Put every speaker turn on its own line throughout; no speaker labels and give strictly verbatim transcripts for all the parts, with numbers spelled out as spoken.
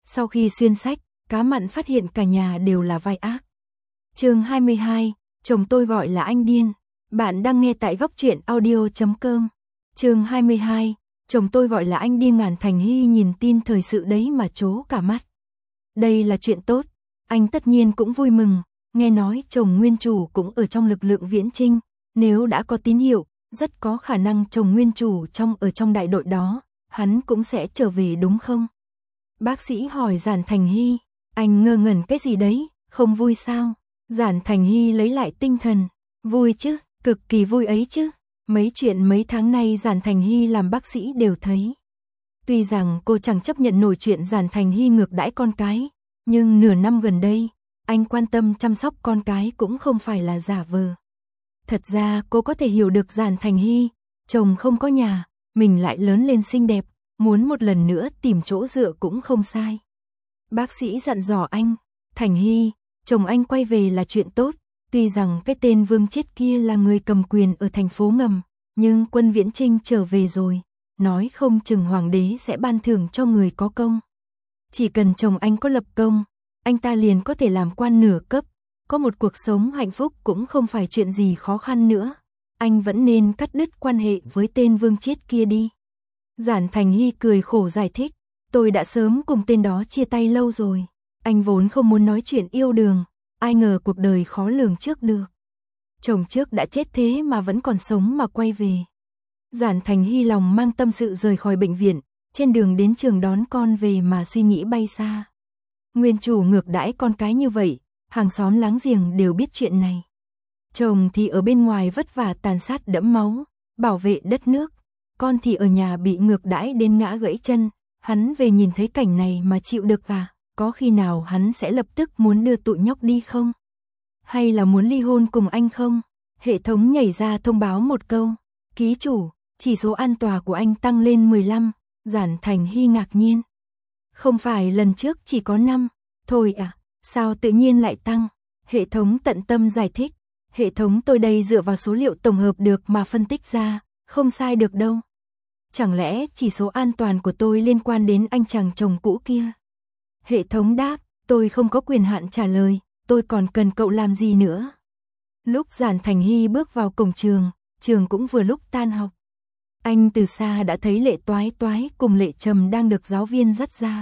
Sau khi xuyên sách, Cá Mặn phát hiện cả nhà đều là vai ác. Chương hai mươi hai, chồng tôi gọi là anh điên. Bạn đang nghe tại góc truyện audio chấm com. Chương hai mươi hai, chồng tôi gọi là anh điên. Ngàn Thành Hy nhìn tin thời sự đấy mà trố cả mắt. Đây là chuyện tốt, anh tất nhiên cũng vui mừng, nghe nói chồng nguyên chủ cũng ở trong lực lượng viễn chinh, nếu đã có tín hiệu, rất có khả năng chồng nguyên chủ trong ở trong đại đội đó, hắn cũng sẽ trở về đúng không? Bác sĩ hỏi Giản Thành Hy, anh ngơ ngẩn cái gì đấy, không vui sao? Giản Thành Hy lấy lại tinh thần, vui chứ, cực kỳ vui ấy chứ. Mấy chuyện mấy tháng nay Giản Thành Hy làm bác sĩ đều thấy. Tuy rằng cô chẳng chấp nhận nổi chuyện Giản Thành Hy ngược đãi con cái, nhưng nửa năm gần đây, anh quan tâm chăm sóc con cái cũng không phải là giả vờ. Thật ra cô có thể hiểu được Giản Thành Hy, chồng không có nhà, mình lại lớn lên xinh đẹp, muốn một lần nữa tìm chỗ dựa cũng không sai. Bác sĩ dặn dò anh, Thành Hy, chồng anh quay về là chuyện tốt, tuy rằng cái tên Vương Chết kia là người cầm quyền ở thành phố ngầm, nhưng quân viễn chinh trở về rồi, nói không chừng hoàng đế sẽ ban thưởng cho người có công. Chỉ cần chồng anh có lập công, anh ta liền có thể làm quan nửa cấp, có một cuộc sống hạnh phúc cũng không phải chuyện gì khó khăn nữa. Anh vẫn nên cắt đứt quan hệ với tên Vương Chết kia đi. Giản Thành Hy cười khổ giải thích, tôi đã sớm cùng tên đó chia tay lâu rồi. Anh vốn không muốn nói chuyện yêu đương, ai ngờ cuộc đời khó lường trước được. Chồng trước đã chết thế mà vẫn còn sống mà quay về. Giản Thành Hy lòng mang tâm sự rời khỏi bệnh viện, trên đường đến trường đón con về mà suy nghĩ bay xa. Nguyên chủ ngược đãi con cái như vậy, hàng xóm láng giềng đều biết chuyện này. Chồng thì ở bên ngoài vất vả tàn sát đẫm máu, bảo vệ đất nước, con thì ở nhà bị ngược đãi đến ngã gãy chân, hắn về nhìn thấy cảnh này mà chịu được à? Có khi nào hắn sẽ lập tức muốn đưa tụi nhóc đi không? Hay là muốn ly hôn cùng anh không? Hệ thống nhảy ra thông báo một câu, ký chủ, chỉ số an toàn của anh tăng lên mười lăm, Giản Thành Hy ngạc nhiên. Không phải lần trước chỉ có năm, thôi à, sao tự nhiên lại tăng? Hệ thống tận tâm giải thích, hệ thống tôi đây dựa vào số liệu tổng hợp được mà phân tích ra, không sai được đâu. Chẳng lẽ chỉ số an toàn của tôi liên quan đến anh chàng chồng cũ kia? Hệ thống đáp, tôi không có quyền hạn trả lời, tôi còn cần cậu làm gì nữa? Lúc Giản Thành Hy bước vào cổng trường, trường cũng vừa lúc tan học. Anh từ xa đã thấy Lệ Toái Toái cùng Lệ Trầm đang được giáo viên dắt ra.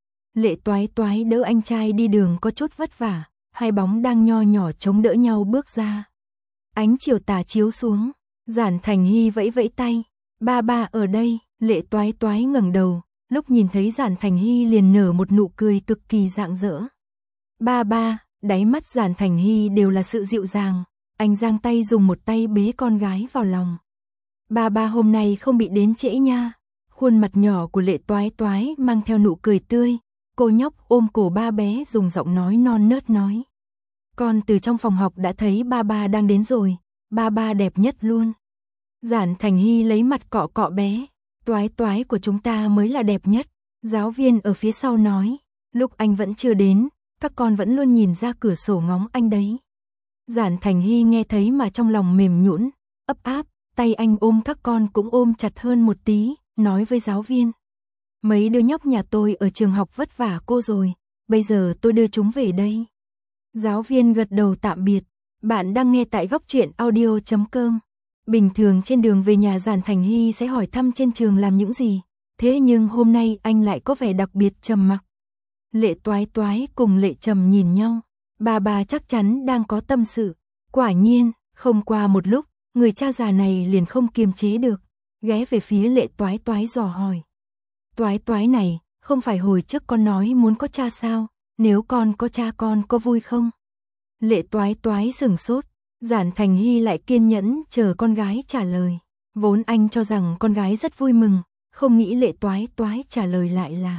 Lệ Toái Toái đỡ anh trai đi đường có chút vất vả, hai bóng đang nho nhỏ chống đỡ nhau bước ra. Ánh chiều tà chiếu xuống, Giản Thành Hy vẫy vẫy tay, ba ba ở đây. Lệ Toái Toái ngẩng đầu, lúc nhìn thấy Giản Thành Hy liền nở một nụ cười cực kỳ rạng rỡ. Ba ba, đáy mắt Giản Thành Hy đều là sự dịu dàng, anh giang tay dùng một tay bế con gái vào lòng. Ba ba hôm nay không bị đến trễ nha. Khuôn mặt nhỏ của Lệ Toái Toái mang theo nụ cười tươi, cô nhóc ôm cổ ba bé dùng giọng nói non nớt nói. Con từ trong phòng học đã thấy ba ba đang đến rồi, ba ba đẹp nhất luôn. Giản Thành Hy lấy mặt cọ cọ bé, Toái Toái của chúng ta mới là đẹp nhất. Giáo viên ở phía sau nói, lúc anh vẫn chưa đến, các con vẫn luôn nhìn ra cửa sổ ngóng anh đấy. Giản Thành Hy nghe thấy mà trong lòng mềm nhũn, ấp áp, tay anh ôm các con cũng ôm chặt hơn một tí, nói với giáo viên. Mấy đứa nhóc nhà tôi ở trường học vất vả cô rồi, bây giờ tôi đưa chúng về đây. Giáo viên gật đầu tạm biệt, bạn đang nghe tại góc truyện audio chấm com. Bình thường trên đường về nhà Giản Thành Hy sẽ hỏi thăm trên trường làm những gì, thế nhưng hôm nay anh lại có vẻ đặc biệt trầm mặc. Lệ Toái Toái cùng Lệ Trầm nhìn nhau, bà bà chắc chắn đang có tâm sự. Quả nhiên, không qua một lúc, người cha già này liền không kiềm chế được, ghé về phía Lệ Toái Toái dò hỏi. Toái Toái này, không phải hồi trước con nói muốn có cha sao, nếu con có cha con có vui không? Lệ Toái Toái sửng sốt, Giản Thành Hy lại kiên nhẫn chờ con gái trả lời. Vốn anh cho rằng con gái rất vui mừng, không nghĩ Lệ Toái Toái trả lời lại là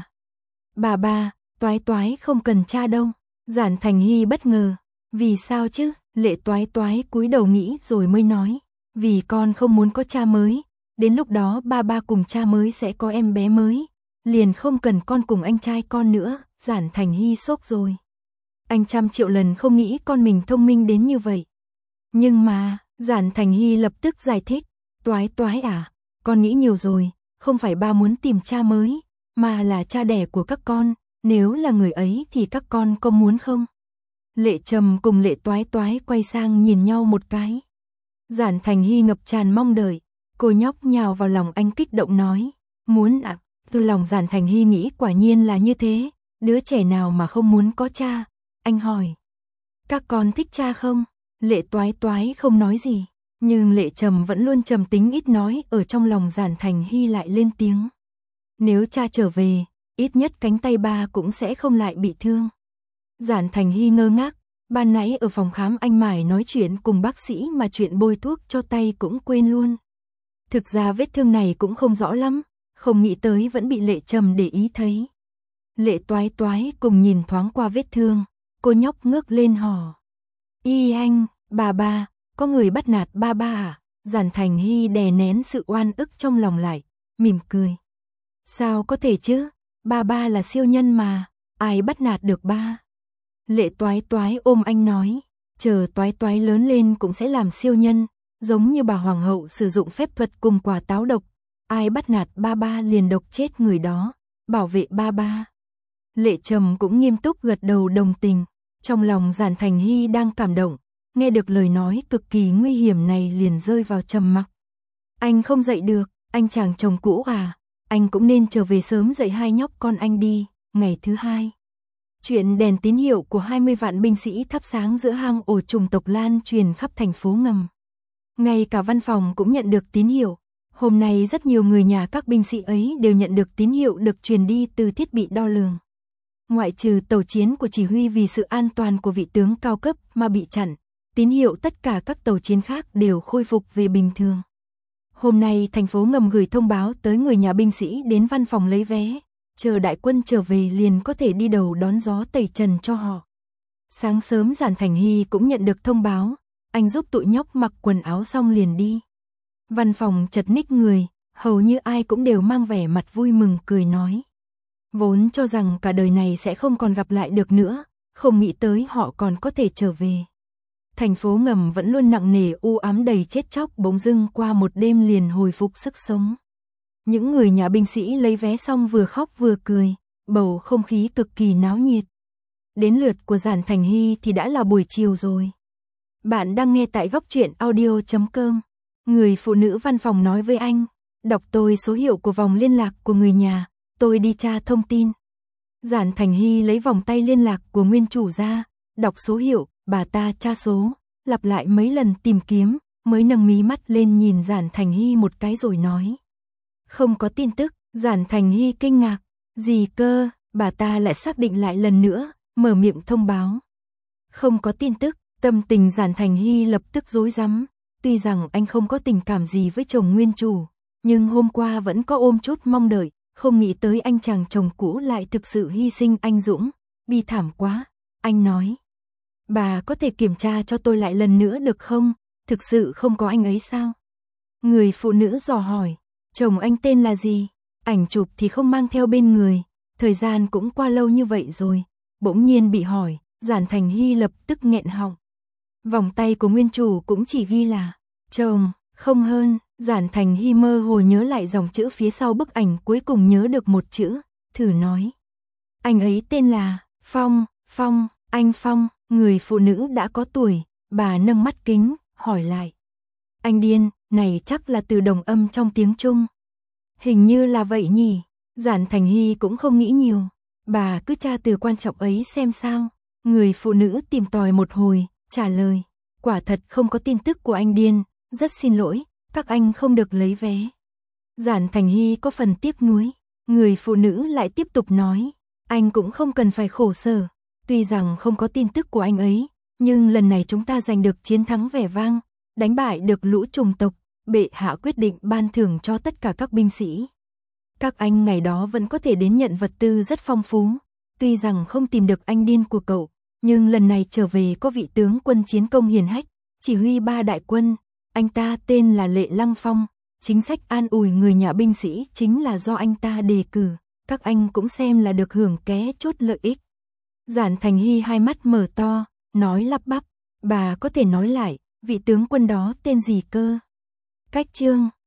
bà ba, Toái Toái không cần cha đâu. Giản Thành Hy bất ngờ, vì sao chứ? Lệ Toái Toái cúi đầu nghĩ rồi mới nói, vì con không muốn có cha mới, đến lúc đó ba ba cùng cha mới sẽ có em bé mới, liền không cần con cùng anh trai con nữa. Giản Thành Hy sốc rồi. Anh trăm triệu lần không nghĩ con mình thông minh đến như vậy. Nhưng mà, Giản Thành Hy lập tức giải thích, Toái Toái à, con nghĩ nhiều rồi, không phải ba muốn tìm cha mới, mà là cha đẻ của các con, nếu là người ấy thì các con có muốn không? Lệ Trầm cùng Lệ Toái Toái quay sang nhìn nhau một cái. Giản Thành Hy ngập tràn mong đợi, cô nhóc nhào vào lòng anh kích động nói, muốn ạ. À? Từ lòng Giản Thành Hy nghĩ quả nhiên là như thế, đứa trẻ nào mà không muốn có cha. Anh hỏi, các con thích cha không? Lệ Toái Toái không nói gì, nhưng Lệ Trầm vẫn luôn trầm tính ít nói, ở trong lòng Giản Thành Hy lại lên tiếng. Nếu cha trở về, ít nhất cánh tay ba cũng sẽ không lại bị thương. Giản Thành Hy ngơ ngác, ban nãy ở phòng khám anh mải nói chuyện cùng bác sĩ mà chuyện bôi thuốc cho tay cũng quên luôn. Thực ra vết thương này cũng không rõ lắm, không nghĩ tới vẫn bị Lệ Trầm để ý thấy. Lệ Toái Toái cùng nhìn thoáng qua vết thương, cô nhóc ngước lên hò. Y anh, bà ba, có người bắt nạt ba ba à? Giản Thành Hy đè nén sự oan ức trong lòng lại, mỉm cười. Sao có thể chứ, ba ba là siêu nhân mà, ai bắt nạt được ba? Lệ Toái Toái ôm anh nói, chờ Toái Toái lớn lên cũng sẽ làm siêu nhân, giống như bà hoàng hậu sử dụng phép thuật cùng quả táo độc, ai bắt nạt ba ba liền độc chết người đó, bảo vệ ba ba. Lệ Trầm cũng nghiêm túc gật đầu đồng tình, trong lòng Giản Thành Hy đang cảm động, nghe được lời nói cực kỳ nguy hiểm này liền rơi vào trầm mặc. Anh không dậy được, anh chàng chồng cũ à, anh cũng nên trở về sớm dạy hai nhóc con anh đi. Ngày thứ hai, chuyện đèn tín hiệu của hai mươi vạn binh sĩ thắp sáng giữa hang ổ chủng tộc lan truyền khắp thành phố ngầm. Ngay cả văn phòng cũng nhận được tín hiệu. Hôm nay rất nhiều người nhà các binh sĩ ấy đều nhận được tín hiệu được truyền đi từ thiết bị đo lường. Ngoại trừ tàu chiến của chỉ huy vì sự an toàn của vị tướng cao cấp mà bị chặn, tín hiệu tất cả các tàu chiến khác đều khôi phục về bình thường. Hôm nay thành phố ngầm gửi thông báo tới người nhà binh sĩ đến văn phòng lấy vé, chờ đại quân trở về liền có thể đi đầu đón gió tẩy trần cho họ. Sáng sớm Giản Thành Hy cũng nhận được thông báo, anh giúp tụi nhóc mặc quần áo xong liền đi. Văn phòng chật ních người, hầu như ai cũng đều mang vẻ mặt vui mừng cười nói. Vốn cho rằng cả đời này sẽ không còn gặp lại được nữa, không nghĩ tới họ còn có thể trở về. Thành phố ngầm vẫn luôn nặng nề u ám đầy chết chóc bỗng dưng qua một đêm liền hồi phục sức sống. Những người nhà binh sĩ lấy vé xong vừa khóc vừa cười, bầu không khí cực kỳ náo nhiệt. Đến lượt của Giản Thành Hy thì đã là buổi chiều rồi. Bạn đang nghe tại góc truyện audio chấm com. Người phụ nữ văn phòng nói với anh, đọc tôi số hiệu của vòng liên lạc của người nhà, tôi đi tra thông tin. Giản Thành Hy lấy vòng tay liên lạc của nguyên chủ ra, đọc số hiệu, bà ta tra số, lặp lại mấy lần tìm kiếm, mới nâng mí mắt lên nhìn Giản Thành Hy một cái rồi nói. Không có tin tức. Giản Thành Hy kinh ngạc, gì cơ, bà ta lại xác định lại lần nữa, mở miệng thông báo. Không có tin tức, tâm tình Giản Thành Hy lập tức rối rắm. Tuy rằng anh không có tình cảm gì với chồng nguyên chủ, nhưng hôm qua vẫn có ôm chút mong đợi, không nghĩ tới anh chàng chồng cũ lại thực sự hy sinh anh dũng, bi thảm quá. Anh nói, bà có thể kiểm tra cho tôi lại lần nữa được không, thực sự không có anh ấy sao? Người phụ nữ dò hỏi, chồng anh tên là gì? Ảnh chụp thì không mang theo bên người, thời gian cũng qua lâu như vậy rồi, bỗng nhiên bị hỏi, Giản Thành Hy lập tức nghẹn họng. Vòng tay của nguyên chủ cũng chỉ ghi là chồng, không hơn. Giản Thành Hy mơ hồ nhớ lại dòng chữ phía sau bức ảnh, cuối cùng nhớ được một chữ, thử nói. Anh ấy tên là Phong, Phong, anh Phong. Người phụ nữ đã có tuổi, bà nâng mắt kính, hỏi lại. Anh điên, này chắc là từ đồng âm trong tiếng Trung. Hình như là vậy nhỉ. Giản Thành Hy cũng không nghĩ nhiều, bà cứ tra từ quan trọng ấy xem sao. Người phụ nữ tìm tòi một hồi, trả lời. Quả thật không có tin tức của anh điên, rất xin lỗi, các anh không được lấy vé. Giản Thành Hy có phần tiếc nuối. Người phụ nữ lại tiếp tục nói, anh cũng không cần phải khổ sở. Tuy rằng không có tin tức của anh ấy, nhưng lần này chúng ta giành được chiến thắng vẻ vang, đánh bại được lũ chủng tộc, bệ hạ quyết định ban thưởng cho tất cả các binh sĩ. Các anh ngày đó vẫn có thể đến nhận vật tư rất phong phú, tuy rằng không tìm được anh điên của cậu, nhưng lần này trở về có vị tướng quân chiến công hiển hách, chỉ huy ba đại quân, anh ta tên là Lệ Lăng Phong, chính sách an ủi người nhà binh sĩ chính là do anh ta đề cử, các anh cũng xem là được hưởng ké chốt lợi ích. Giản Thành Hy hai mắt mở to, nói lắp bắp, bà có thể nói lại, vị tướng quân đó tên gì cơ? Cách chương